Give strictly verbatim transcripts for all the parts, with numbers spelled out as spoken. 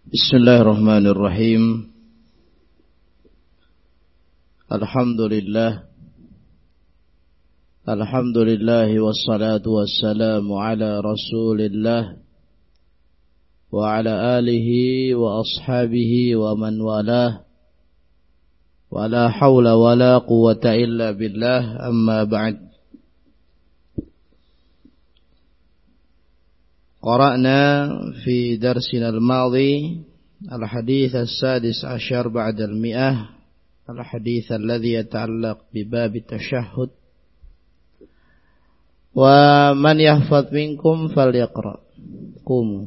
Bismillahirrahmanirrahim. Alhamdulillah. Alhamdulillah wassalatu wassalamu ala Rasulillah wa ala alihi wa ashabihi wa man walah. Wa la hawla wa la quwwata illa billah, amma ba'd. قرأنا في درسنا الماضي الحديث السادس عشر بعد المئة، الحديث الذي يتعلق بباب التشهد. ومن يحفظ منكم فليقرأ. قوموا.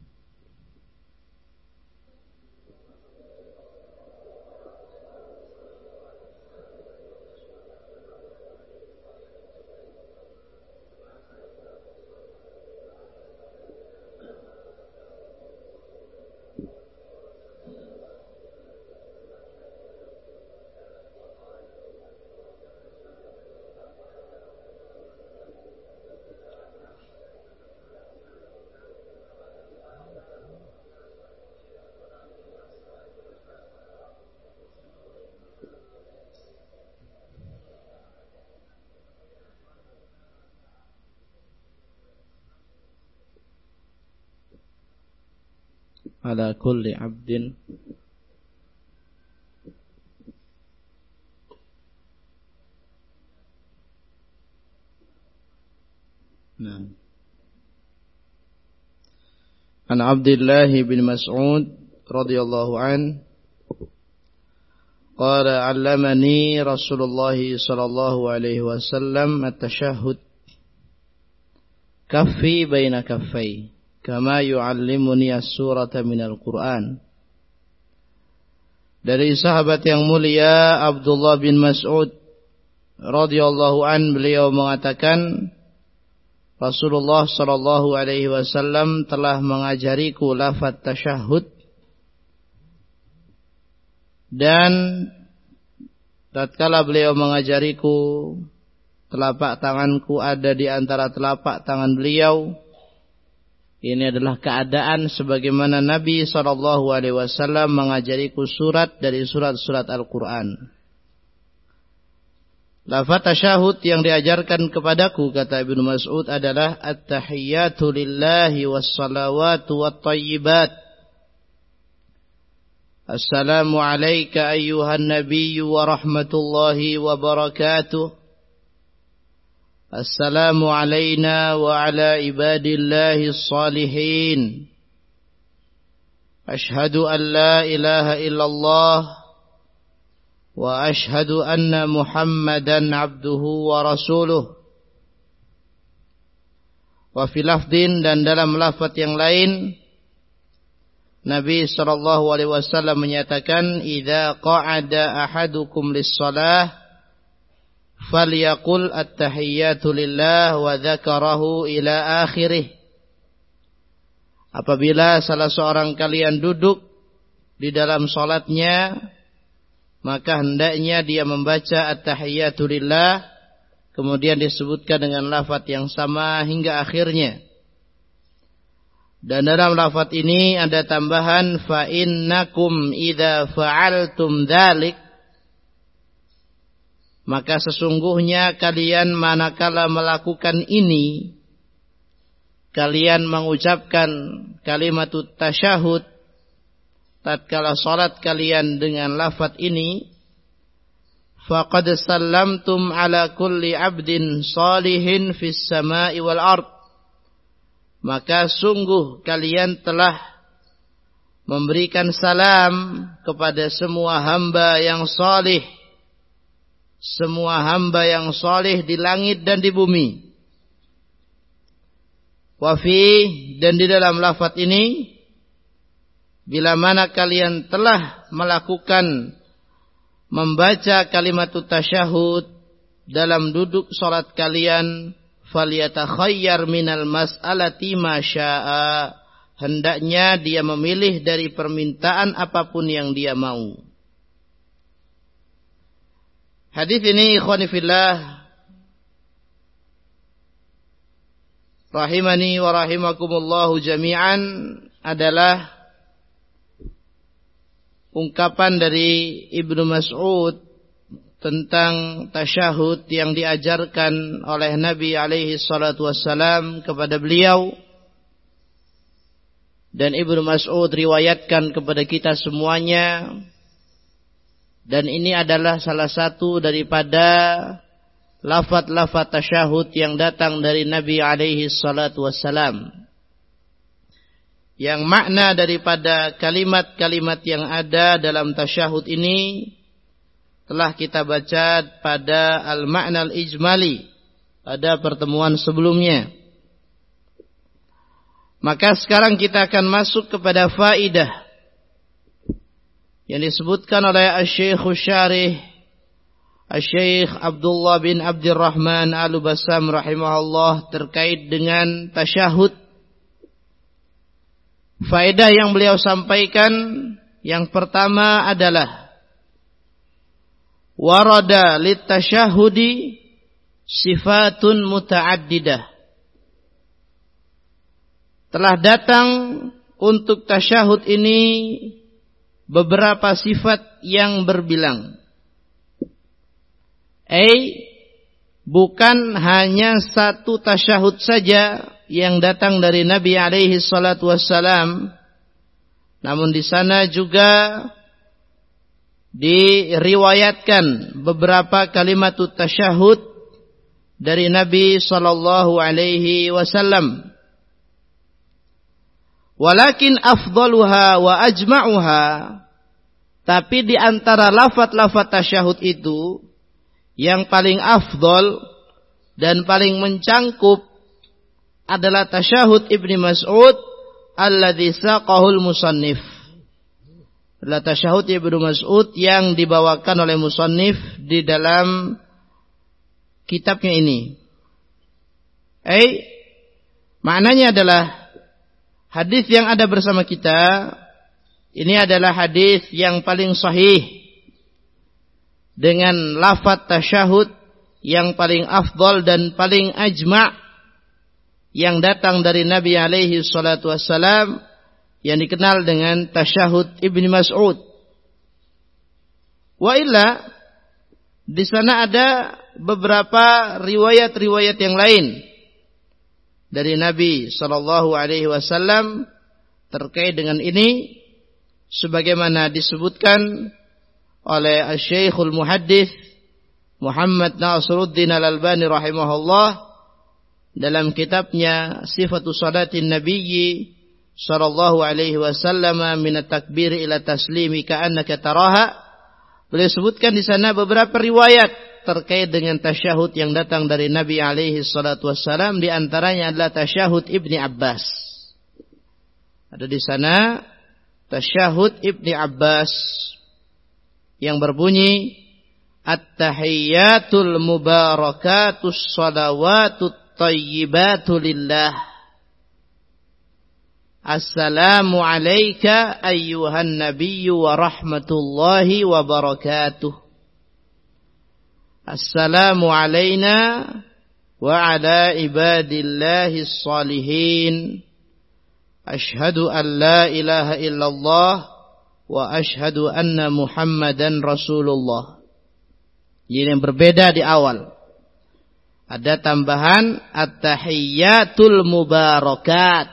على كل عبد نعم. عن عبد الله بن مسعود رضي الله عنه قال علمني رسول الله صلى الله عليه وسلم التشهد كفي بين كفي kama yu'allimuni as-surata minal Qur'an. Dari sahabat yang mulia Abdullah bin Mas'ud radhiyallahu an, beliau mengatakan Rasulullah sallallahu alaihi wasallam telah mengajariku lafaz tasyahud, dan tatkala beliau mengajariku, telapak tanganku ada di antara telapak tangan beliau. Ini adalah keadaan sebagaimana Nabi shallallahu alaihi wasallam mengajariku surat dari surat-surat Al-Quran. Lafaz tasyahud yang diajarkan kepadaku, kata Ibnu Mas'ud, adalah at-tahiyyatu lillahi was-salawatu wat-thayyibat. Assalamu alayka ayyuhan nabiyyu wa rahmatullahi wa barakatuh. Assalamu alayna wa ala ibadillahi s-salihin. Ashhadu an la ilaha illallah wa ashhadu anna Muhammadan abduhu wa rasuluh. Wa fi lafdin, dan dalam lafaz yang lain Nabi sallallahu alaihi wasallam menyatakan, idza qa'ada ahadukum lis-shalah falyaqul at-tahiyyatu lillah wa dzakarahu ila akhirih. Apabila salah seorang kalian duduk di dalam salatnya, maka hendaknya dia membaca at-tahiyyatu lillah, kemudian disebutkan dengan lafaz yang sama hingga akhirnya. Dan dalam lafaz ini ada tambahan fa innakum idza fa'altum dzalik, maka sesungguhnya kalian manakala melakukan ini, kalian mengucapkan kalimatut tasyahud tatkala salat kalian dengan lafaz ini, faqad sallamtum ala kulli abdin salihin fis sama'i wal ard, maka sungguh kalian telah memberikan salam kepada semua hamba yang salih, semua hamba yang saleh di langit dan di bumi. Wafi, dan di dalam lafaz ini, bila mana kalian telah melakukan membaca kalimatut tasyahud dalam duduk salat kalian, falyatakhayyar minal mas'alati ma syaa, hendaknya dia memilih dari permintaan apapun yang dia mau. Hadis ini ikhwani fillah rahimani wa rahimakumullahu jami'an adalah ungkapan dari Ibnu Mas'ud tentang tasyahud yang diajarkan oleh Nabi alaihi salatu wassalam kepada beliau, dan Ibnu Mas'ud riwayatkan kepada kita semuanya, dan ini adalah salah satu daripada lafaz-lafaz tasyahud yang datang dari Nabi alaihi salatu wassalam, yang makna daripada kalimat-kalimat yang ada dalam tasyahud ini telah kita baca pada al-ma'na al-ijmali pada pertemuan sebelumnya. Maka sekarang kita akan masuk kepada faidah yang disebutkan oleh Asy-Syaikh Syarih Asy-Syaikh Abdullah bin Abdurrahman Al-Bassam rahimahullah terkait dengan tasyahud. Faedah yang beliau sampaikan yang pertama adalah warada litasyahudi sifatun muta'addidah. Telah datang untuk tasyahud ini beberapa sifat yang berbilang. Ai bukan hanya satu tasyahud saja yang datang dari Nabi alaihi salatu wassalam, namun di sana juga diriwayatkan beberapa kalimat tasyahud dari Nabi sallallahu alaihi wasallam. Walakin afdaluha wa ajma'uha, tapi di antara lafaz-lafaz tasyahud itu yang paling afdal dan paling mencangkup adalah tasyahud Ibnu Mas'ud alladzi saqahul musannif. Adalah tasyahud Ibnu Mas'ud yang dibawakan oleh musannif di dalam kitabnya ini. Eh, maknanya adalah hadis yang ada bersama kita ini adalah hadis yang paling sahih dengan lafaz tasyahud yang paling afdal dan paling ajma' yang datang dari Nabi alaihi salatu wassalam, yang dikenal dengan tasyahud Ibnu Mas'ud. Wa illa di sana ada beberapa riwayat-riwayat yang lain dari Nabi sallallahu alaihi wasallam terkait dengan ini, sebagaimana disebutkan oleh Asy-Syaikhul Muhaddits Muhammad Nasiruddin Al-Albani rahimahullah dalam kitabnya Sifatus Salatin Nabiyyi sallallahu alaihi wasallam min at-takbir ila taslimi ka'annaka taraha. Beliau sebutkan di sana beberapa riwayat terkait dengan tasyahud yang datang dari Nabi alaihi salatu wassalam, di antaranya adalah tasyahud Ibni Abbas. Ada di sana tasyahud Ibni Abbas yang berbunyi at-tahiyyatul mubarakatus salawatut thayyibatu lillah. Assalamu alayka ayyuhan nabiyyu wa rahmatullahi wa barakatuh. Assalamu alayna wa ala ibadillahis salihin. Ashhadu an la ilaha illallah wa ashhadu anna Muhammadan Rasulullah. Ini yang berbeda di awal. Ada tambahan at-tahiyyatul mubarakat,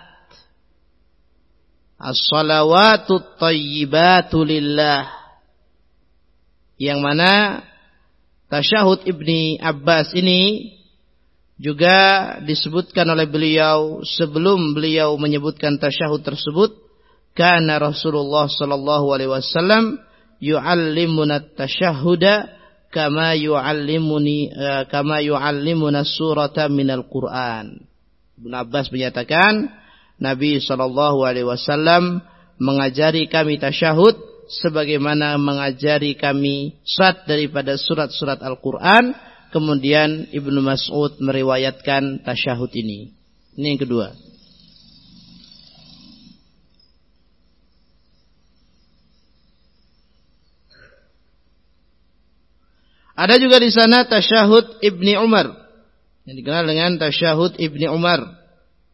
as-salawatut thayyibatu lillah, yang mana tasyahud Ibni Abbas ini juga disebutkan oleh beliau sebelum beliau menyebutkan tasyahud tersebut. Kana Rasulullah sallallahu alaihi wasallam yu'allimuna at-tasyahhuda kama yu'allimuni uh, kama yu'allimuna surata minal Qur'an. Ibnu Abbas menyatakan Nabi sallallahu alaihi wasallam mengajari kami tasyahud sebagaimana mengajari kami surat daripada surat-surat Al-Qur'an. Kemudian Ibnu Mas'ud meriwayatkan tasyahud ini. Ini yang kedua. Ada juga di sana tasyahud Ibni Umar, yang dikenal dengan tasyahud Ibni Umar.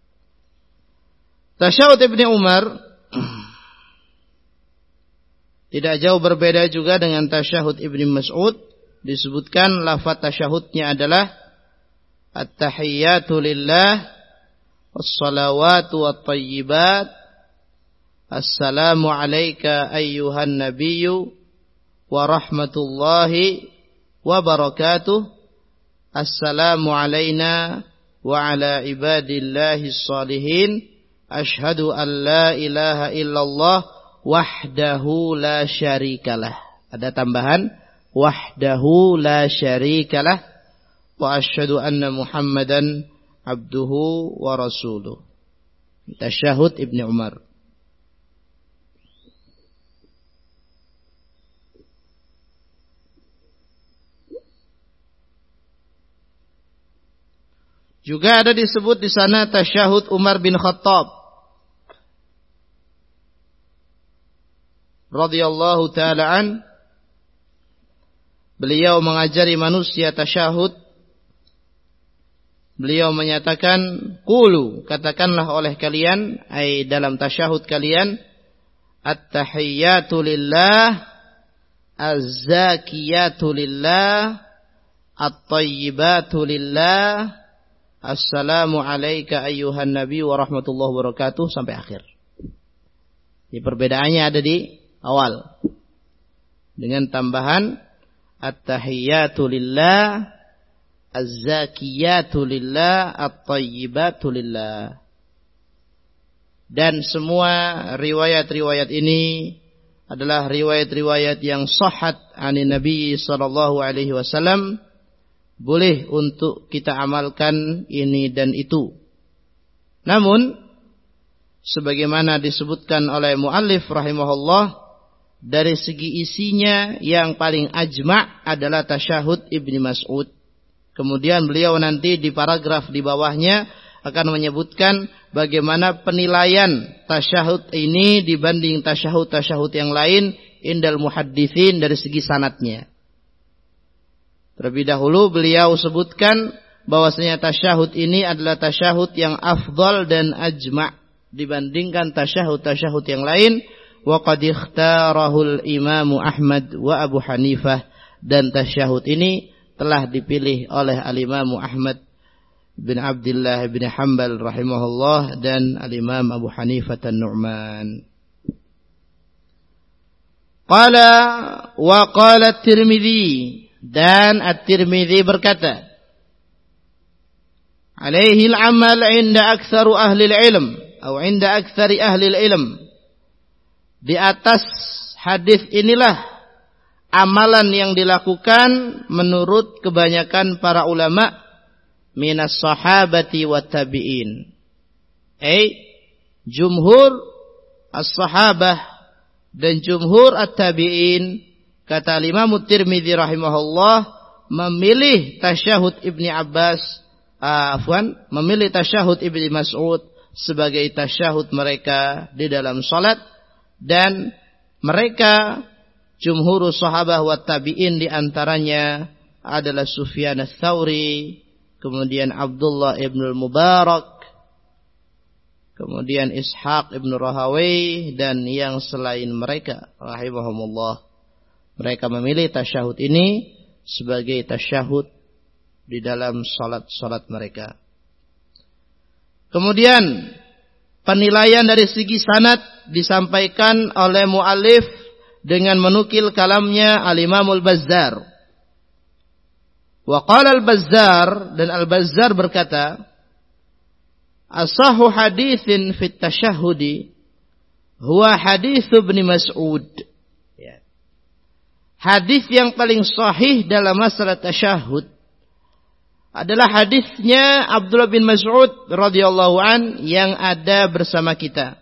Tasyahud Ibni Umar Tidak jauh berbeda juga dengan tasyahud Ibnu Mas'ud. Disebutkan lafaz tasyahudnya adalah at-tahiyyatu lillah was-salawatu wat-thayyibat. Assalamu alayka ayyuhan nabiyyu wa rahmatullahi wa barakatuh. Assalamu alayna wa ala ibadillahis salihin. Ashhadu an la ilaha illallah wahdahu la syarikalah. Ada tambahan wahdahu la syarikalah wa asyhadu anna Muhammadan abduhu wa rasuluh. Tasyahud Ibnu Umar. Juga ada disebut di sana tasyahud Umar bin Khattab radhiyallahu taala an. Beliau mengajari manusia tasyahud. Beliau menyatakan, qulu, katakanlah oleh kalian, ai dalam tasyahud kalian, at-tahiyyatu lillah, az-zakiyatu lillah, at-tayyibatu lillah, assalamu alayka ayyuhan nabi wa rahmatullahi wa barakatuh, sampai akhir. Ini perbedaannya ada di awal. Dengan tambahan at-tahiyyatu lillah, az-zakiyatu lillah, at-tayyibatu lillah. Dan semua riwayat-riwayat ini adalah riwayat-riwayat yang sahhat ani Nabi sallallahu alaihi wasallam. Boleh untuk kita amalkan ini dan itu. Namun sebagaimana disebutkan oleh muallif rahimahullah, dari segi isinya yang paling ajma' adalah tasyahud Ibnu Mas'ud. Kemudian beliau nanti di paragraf di bawahnya akan menyebutkan bagaimana penilaian tasyahud ini dibanding tasyahud-tasyahud yang lain indal muhadditsin dari segi sanadnya. Terlebih dahulu beliau sebutkan bahwasanya tasyahud ini adalah tasyahud yang afdal dan ajma' dibandingkan tasyahud-tasyahud yang lain. Wa qad ikhtarahul Imam Ahmad wa Abu Hanifah, dan tasyahud ini telah dipilih oleh al-Imam Ahmad bin Abdullah bin Hanbal rahimahullah dan al-Imam Abu Hanifah an-Nu'man. Qala wa qala at-Tirmidzi, dan at-Tirmidzi berkata, alaihi al-amal 'inda aktsaru ahli al-'ilm atau 'inda aktsari ahli al-'ilm. Di atas hadis inilah amalan yang dilakukan menurut kebanyakan para ulama minas sahabati wat tabi'in. Ai jumhur as-sahabah dan jumhur at-tabi'in, kata Imam Tirmidzi rahimahullah, memilih tasyahud Ibni Abbas, afwan, memilih tasyahud Ibni Mas'ud sebagai tasyahud mereka di dalam salat. Dan mereka jumhur sahabah wa tabi'in diantaranya adalah Sufyan ats-Tsauri, kemudian Abdullah ibn al-Mubarak, kemudian Ishaq ibn Rahawayh, dan yang selain mereka rahimahumullah. Mereka memilih tasyahud ini sebagai tasyahud di dalam salat-salat mereka. Kemudian penilaian dari segi sanad disampaikan oleh muallif dengan menukil kalamnya al-Imam al-Bazzar. Wa qala al-Bazzar, dan al-Bazzar berkata, asahhu haditsin fit tasyahhudi huwa hadits Ibnu Mas'ud. Ya. Hadis yang paling sahih dalam masalah tasyahud adalah hadisnya Abdullah bin Mas'ud radhiyallahu an yang ada bersama kita.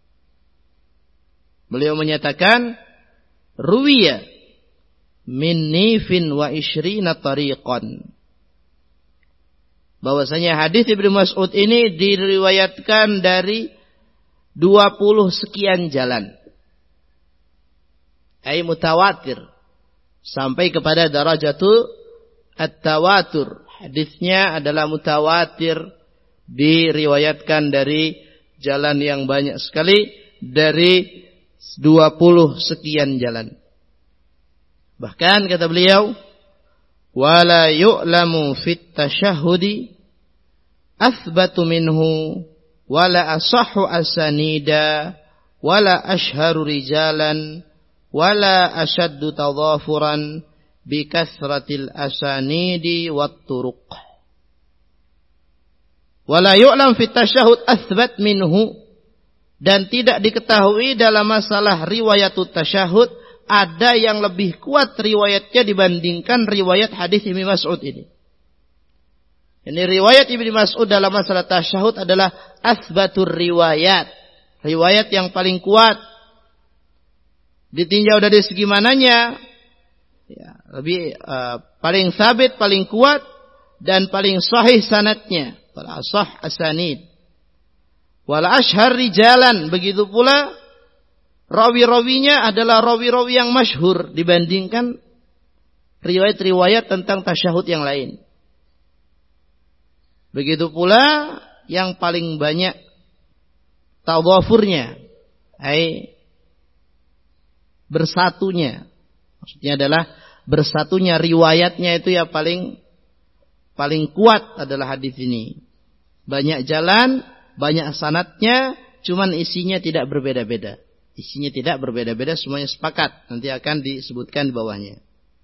Beliau menyatakan, ruwiya min nifin wa ishrina tariqan. Bahwasanya hadis Ibnu Mas'ud ini diriwayatkan dari dua puluh sekian jalan. Ai mutawatir, sampai kepada darajatul at-tawatur. Hadisnya adalah mutawatir, diriwayatkan dari jalan yang banyak sekali, dari dua puluh sekian jalan. Bahkan kata beliau, wala yu'lamu fit tasyahhudi athbatu minhu wala asahhu asanida wala ashharu rijalan wala ashaddu tadhafuran bi kathratil asanidi wat turuq. Wala yu'lam fit tasyahhud athbat minhu, dan tidak diketahui dalam masalah riwayatut tasyahud ada yang lebih kuat riwayatnya dibandingkan riwayat hadis Ibnu Mas'ud ini. Ini riwayat Ibnu Mas'ud dalam masalah tasyahud adalah asbatur riwayat, riwayat yang paling kuat. Ditinjau dari segi mananya, ya, lebih uh, paling sabit, paling kuat, dan paling sahih sanadnya, wala asah asanid, wala ashhar rijalan. Begitu pula rawi-rawinya adalah rawi-rawi yang masyhur dibandingkan riwayat-riwayat tentang tasyahud yang lain. Begitu pula yang paling banyak tadhafurnya, ai bersatunya. Maksudnya adalah bersatunya riwayatnya itu ya paling paling kuat adalah hadis ini. Banyak jalan, banyak sanadnya, cuman isinya tidak berbeda-beda. Isinya tidak berbeda-beda, semuanya sepakat. Nanti akan disebutkan di bawahnya.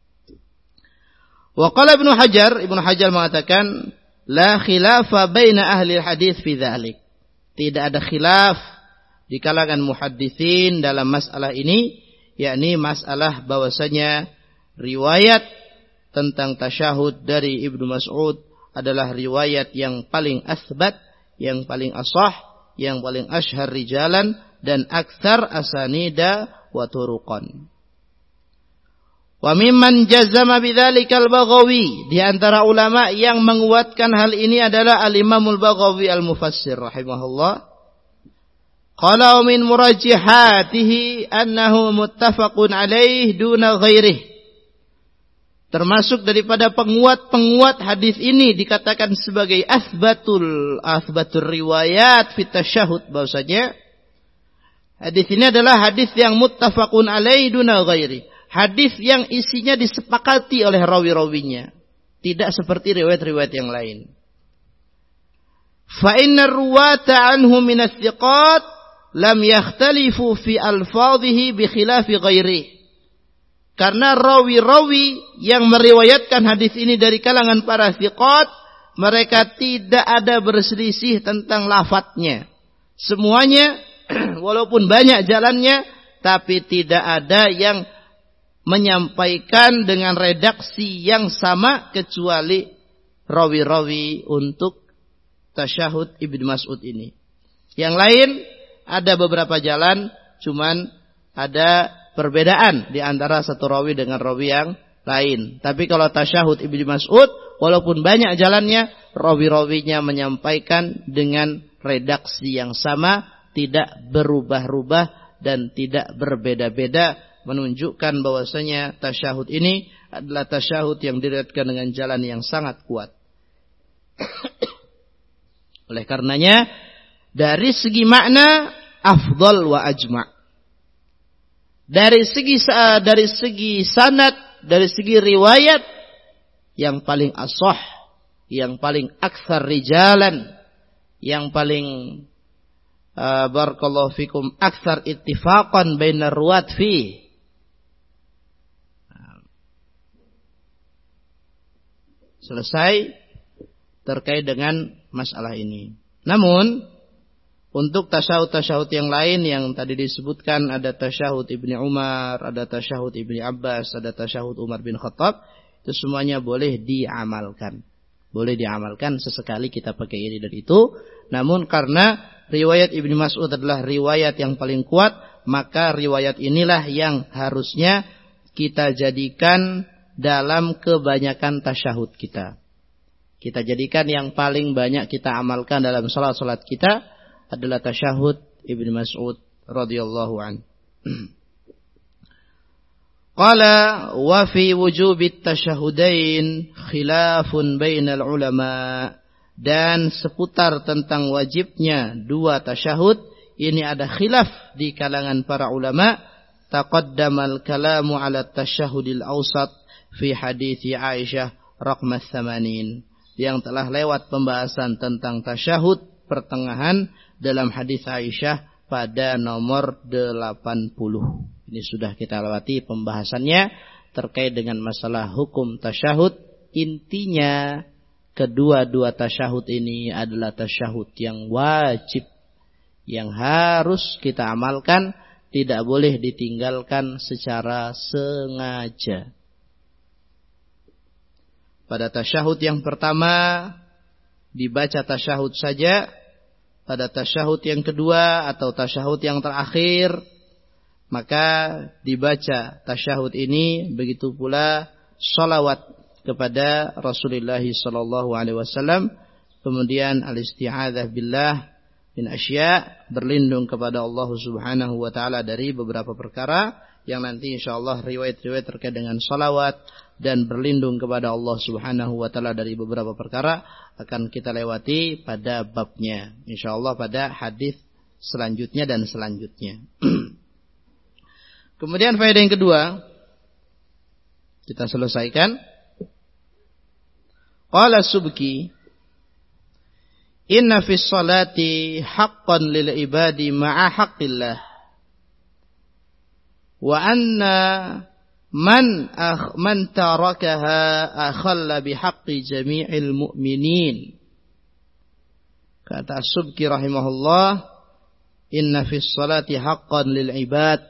Wa qala Ibnu Hajar, Ibnu Hajar mengatakan, la khilafa baina ahli hadis fi dzalik. Tidak ada khilaf di kalangan muhadditsin dalam masalah ini, yakni masalah bahwasanya riwayat tentang tasyahud dari Ibnu Mas'ud adalah riwayat yang paling asbat, yang paling asah, yang paling ashhar rijalan, dan aktsar asanida wa turuqan. Wa mimman jazama bidzalika al-Baghawi, di antara ulama yang menguatkan hal ini adalah al-Imam al-Baghawi al-Mufassir rahimahullah. Qala min murajjihatihi annahu muttafaqun alaih duna ghairihi. Termasuk daripada penguat-penguat hadis ini dikatakan sebagai asbatul asbatur riwayat fit tasyahud, bahwasanya hadis ini adalah hadis yang muttafaqun alaihi duna ghairi. Hadis yang isinya disepakati oleh rawi-rawinya, tidak seperti riwayat-riwayat yang lain. Fa inna ruwata anhu min ats-thiqat lam yakhtalifu fi alfadhihi bi khilafi ghairihi. Karena rawi-rawi yang meriwayatkan hadis ini dari kalangan para thiqat, mereka tidak ada berselisih tentang lafadznya. Semuanya walaupun banyak jalannya, tapi tidak ada yang menyampaikan dengan redaksi yang sama kecuali rawi-rawi untuk tasyahud Ibnu Mas'ud ini. Yang lain ada beberapa jalan, cuman ada perbedaan di antara satu rawi dengan rawi yang lain. Tapi kalau tasyahud Ibnu Mas'ud, walaupun banyak jalannya, rawi-rawinya menyampaikan dengan redaksi yang sama, tidak berubah-ubah dan tidak berbeda-beda, menunjukkan bahwasanya tasyahud ini adalah tasyahud yang diriwayatkan dengan jalan yang sangat kuat. Oleh karenanya, dari segi makna afdal wa ajma'. Dari segi dari segi sanad, dari segi riwayat, yang paling ashah, yang paling aktsar rijalan, yang paling uh, barakallahu fikum aktsar ittifaqan bainar ruwat fi. Selesai terkait dengan masalah ini. Namun untuk tasyahud-tasyahud yang lain yang tadi disebutkan, ada tasyahud Ibnu Umar, ada tasyahud Ibnu Abbas, ada tasyahud Umar bin Khattab, itu semuanya boleh diamalkan. Boleh diamalkan, sesekali kita pakai ini dan itu. Namun karena riwayat Ibnu Mas'ud adalah riwayat yang paling kuat, maka riwayat inilah yang harusnya kita jadikan dalam kebanyakan tasyahud kita. Kita jadikan yang paling banyak kita amalkan dalam salat-salat kita adalah tasyahud Ibnu Mas'ud radhiyallahu anhu. Qala wa fi wujubit tasyahudain khilafun bainal ulama, dan seputar tentang wajibnya dua tasyahud ini ada khilaf di kalangan para ulama. Taqaddamal kalamu ala tasyahudil awsat fi hadithi Aisyah raqma tsamanin. Yang telah lewat pembahasan tentang tasyahud pertengahan dalam hadis Aisyah pada nomor delapan puluh. Ini sudah kita lewati pembahasannya terkait dengan masalah hukum tasyahud. Intinya kedua-dua tasyahud ini adalah tasyahud yang wajib, yang harus kita amalkan, tidak boleh ditinggalkan secara sengaja. Pada tasyahud yang pertama dibaca tasyahud saja. Pada tasyahud yang kedua atau tasyahud yang terakhir maka dibaca tasyahud ini, begitu pula shalawat kepada Rasulullah sallallahu alaihi wasallam, kemudian al-isti'adzah billah min asya', berlindung kepada Allah Subhanahu wa taala dari beberapa perkara yang nanti insyaallah riwayat-riwayat terkait dengan shalawat dan berlindung kepada Allah Subhanahu wa taala dari beberapa perkara akan kita lewati pada babnya insyaallah pada hadis selanjutnya dan selanjutnya. Kemudian faedah yang kedua kita selesaikan. Qala Subki, inna fis salati haqqan lil ibadi ma'a haqqillah, wa anna man akh man tarakaha akhalla bihaqqi jami'il mu'minin. Kata Subki rahimahullah, inna fis salati haqqan lil ibad,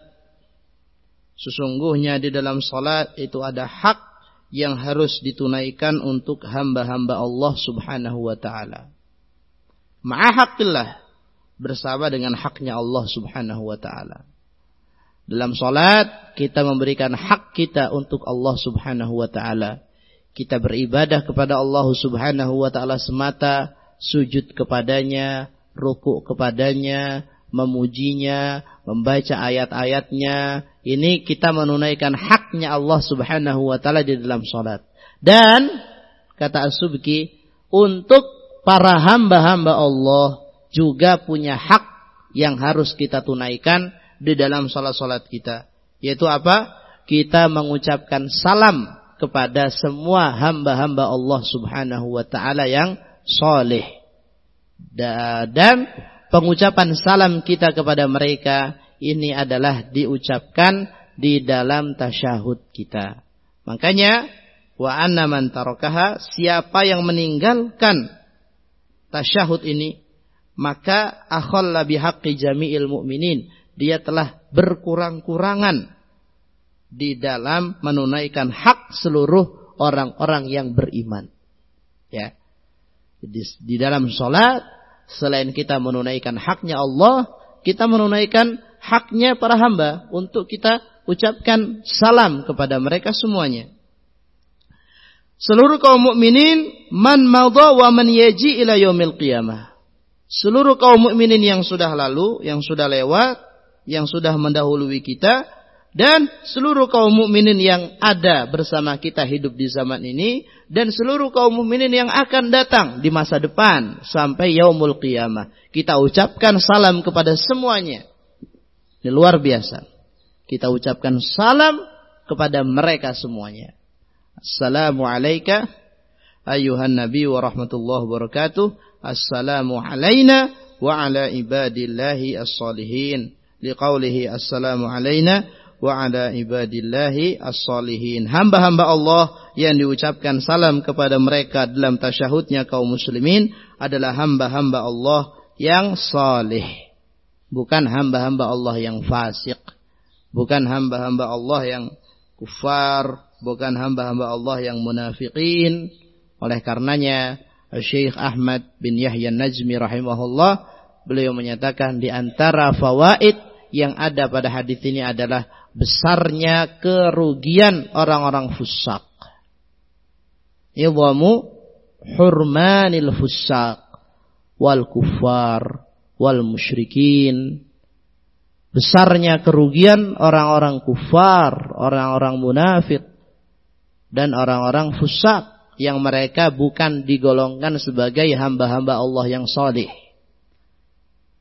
sesungguhnya di dalam salat itu ada hak yang harus ditunaikan untuk hamba-hamba Allah Subhanahu wa ta'ala. Ma'a haqqillah, bersama dengan haknya Allah Subhanahu wa ta'ala. Dalam salat kita memberikan hak kita untuk Allah Subhanahu wa ta'ala. Kita beribadah kepada Allah Subhanahu wa ta'ala semata, sujud kepadanya, rukuk kepadanya, memujinya, membaca ayat-ayatnya. Ini kita menunaikan haknya Allah Subhanahu wa ta'ala di dalam salat. Dan kata As-Subki, untuk para hamba-hamba Allah juga punya hak yang harus kita tunaikan di dalam salat-salat kita. Yaitu apa? Kita mengucapkan salam kepada semua hamba-hamba Allah Subhanahu wa ta'ala yang saleh. Dan pengucapan salam kita kepada mereka ini adalah diucapkan di dalam tasyahud kita. Makanya wa anna man tarakaha, siapa yang meninggalkan tasyahud ini maka akhalla bihaqqi jami'il mu'minin, dia telah berkurang-kurangan di dalam menunaikan hak seluruh orang-orang yang beriman. Ya. Di, di dalam salat selain kita menunaikan haknya Allah, kita menunaikan haknya para hamba untuk kita ucapkan salam kepada mereka semuanya. Seluruh kaum mukminin man madha wa man yaji ila yaumil qiyamah. Seluruh kaum mukminin yang sudah lalu, yang sudah lewat, yang sudah mendahului kita, dan seluruh kaum mukminin yang ada bersama kita hidup di zaman ini, dan seluruh kaum mukminin yang akan datang di masa depan sampai yaumul qiyamah. Kita ucapkan salam kepada semuanya. Ini luar biasa. Kita ucapkan salam kepada mereka semuanya. Assalamu alayka ayyuhan nabi wa rahmatullahi wa barakatuh. Assalamu alayna wa ala ibadillahi as-salihin. Liqaulihi assalamu alayna wa ala ibadillahi as-salihin. Hamba-hamba Allah yang diucapkan salam kepada mereka dalam tasyahudnya kaum muslimin adalah hamba-hamba Allah yang salih. Bukan hamba-hamba Allah yang fasik. Bukan hamba-hamba Allah yang kufar. Bukan hamba-hamba Allah yang munafiqin. Oleh karenanya Syekh Ahmad bin Yahya Najmi rahimahullah, beliau menyatakan di antara fawaid yang ada pada hadis ini adalah besarnya kerugian orang-orang fusaq. Idhamu hurmanil fusaq wal kuffar wal musyrikin. Besarnya kerugian orang-orang kufar, orang-orang munafik, dan orang-orang fusaq yang mereka bukan digolongkan sebagai hamba-hamba Allah yang saleh.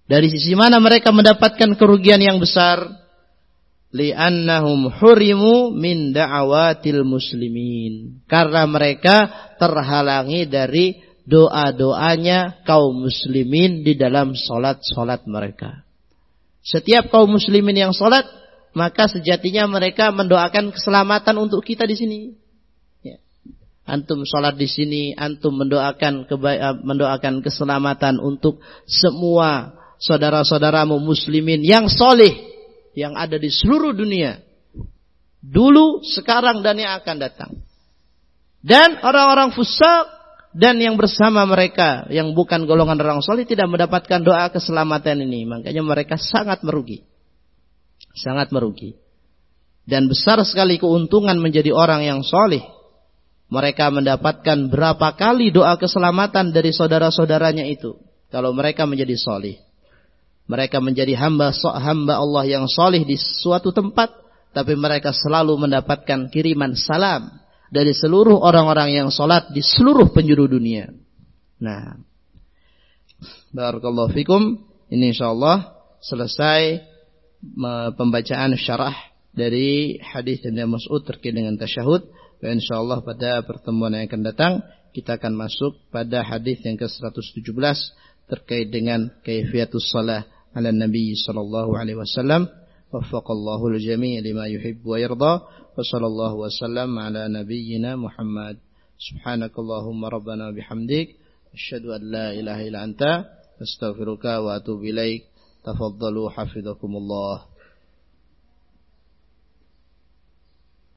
Dari sisi mana mereka mendapatkan kerugian yang besar? Li'annahum hurimu min da'awatil muslimin. Karena mereka terhalangi dari doa-doanya kaum muslimin di dalam solat-solat mereka. Setiap kaum muslimin yang solat, maka sejatinya mereka mendoakan keselamatan untuk kita di sini. Ya. Antum solat di sini, antum mendoakan keba- mendoakan keselamatan untuk semua saudara-saudaramu muslimin yang soleh yang ada di seluruh dunia, dulu, sekarang, dan yang akan datang. Dan orang-orang fusaq dan yang bersama mereka yang bukan golongan orang soleh tidak mendapatkan doa keselamatan ini. Makanya mereka sangat merugi, sangat merugi. Dan besar sekali keuntungan menjadi orang yang soleh. Mereka mendapatkan berapa kali doa keselamatan dari saudara-saudaranya itu kalau mereka menjadi soleh. Mereka menjadi hamba hamba Allah yang soleh di suatu tempat, tapi mereka selalu mendapatkan kiriman salam dari seluruh orang-orang yang solat di seluruh penjuru dunia. Nah, barakallahu fikum. Ini insyaallah selesai pembacaan syarah dari hadis Ibnu Mas'ud terkait dengan tasyahud. Dan insyaallah pada pertemuan yang akan datang kita akan masuk pada hadis yang ke seratus tujuh belas terkait dengan kaifiyatus shalah ala Nabi sallallahu alaihi wasallam. Waffaqallahu al-jami' lima yuhibbu wa yarda. Wa sallallahu wasallam ala nabiyyina Muhammad. Subhanakallahumma rabbana bihamdik asyhadu an la ilaha illa anta astaghfiruka wa atubu ilaik. Tafaddalu hafizakumullah.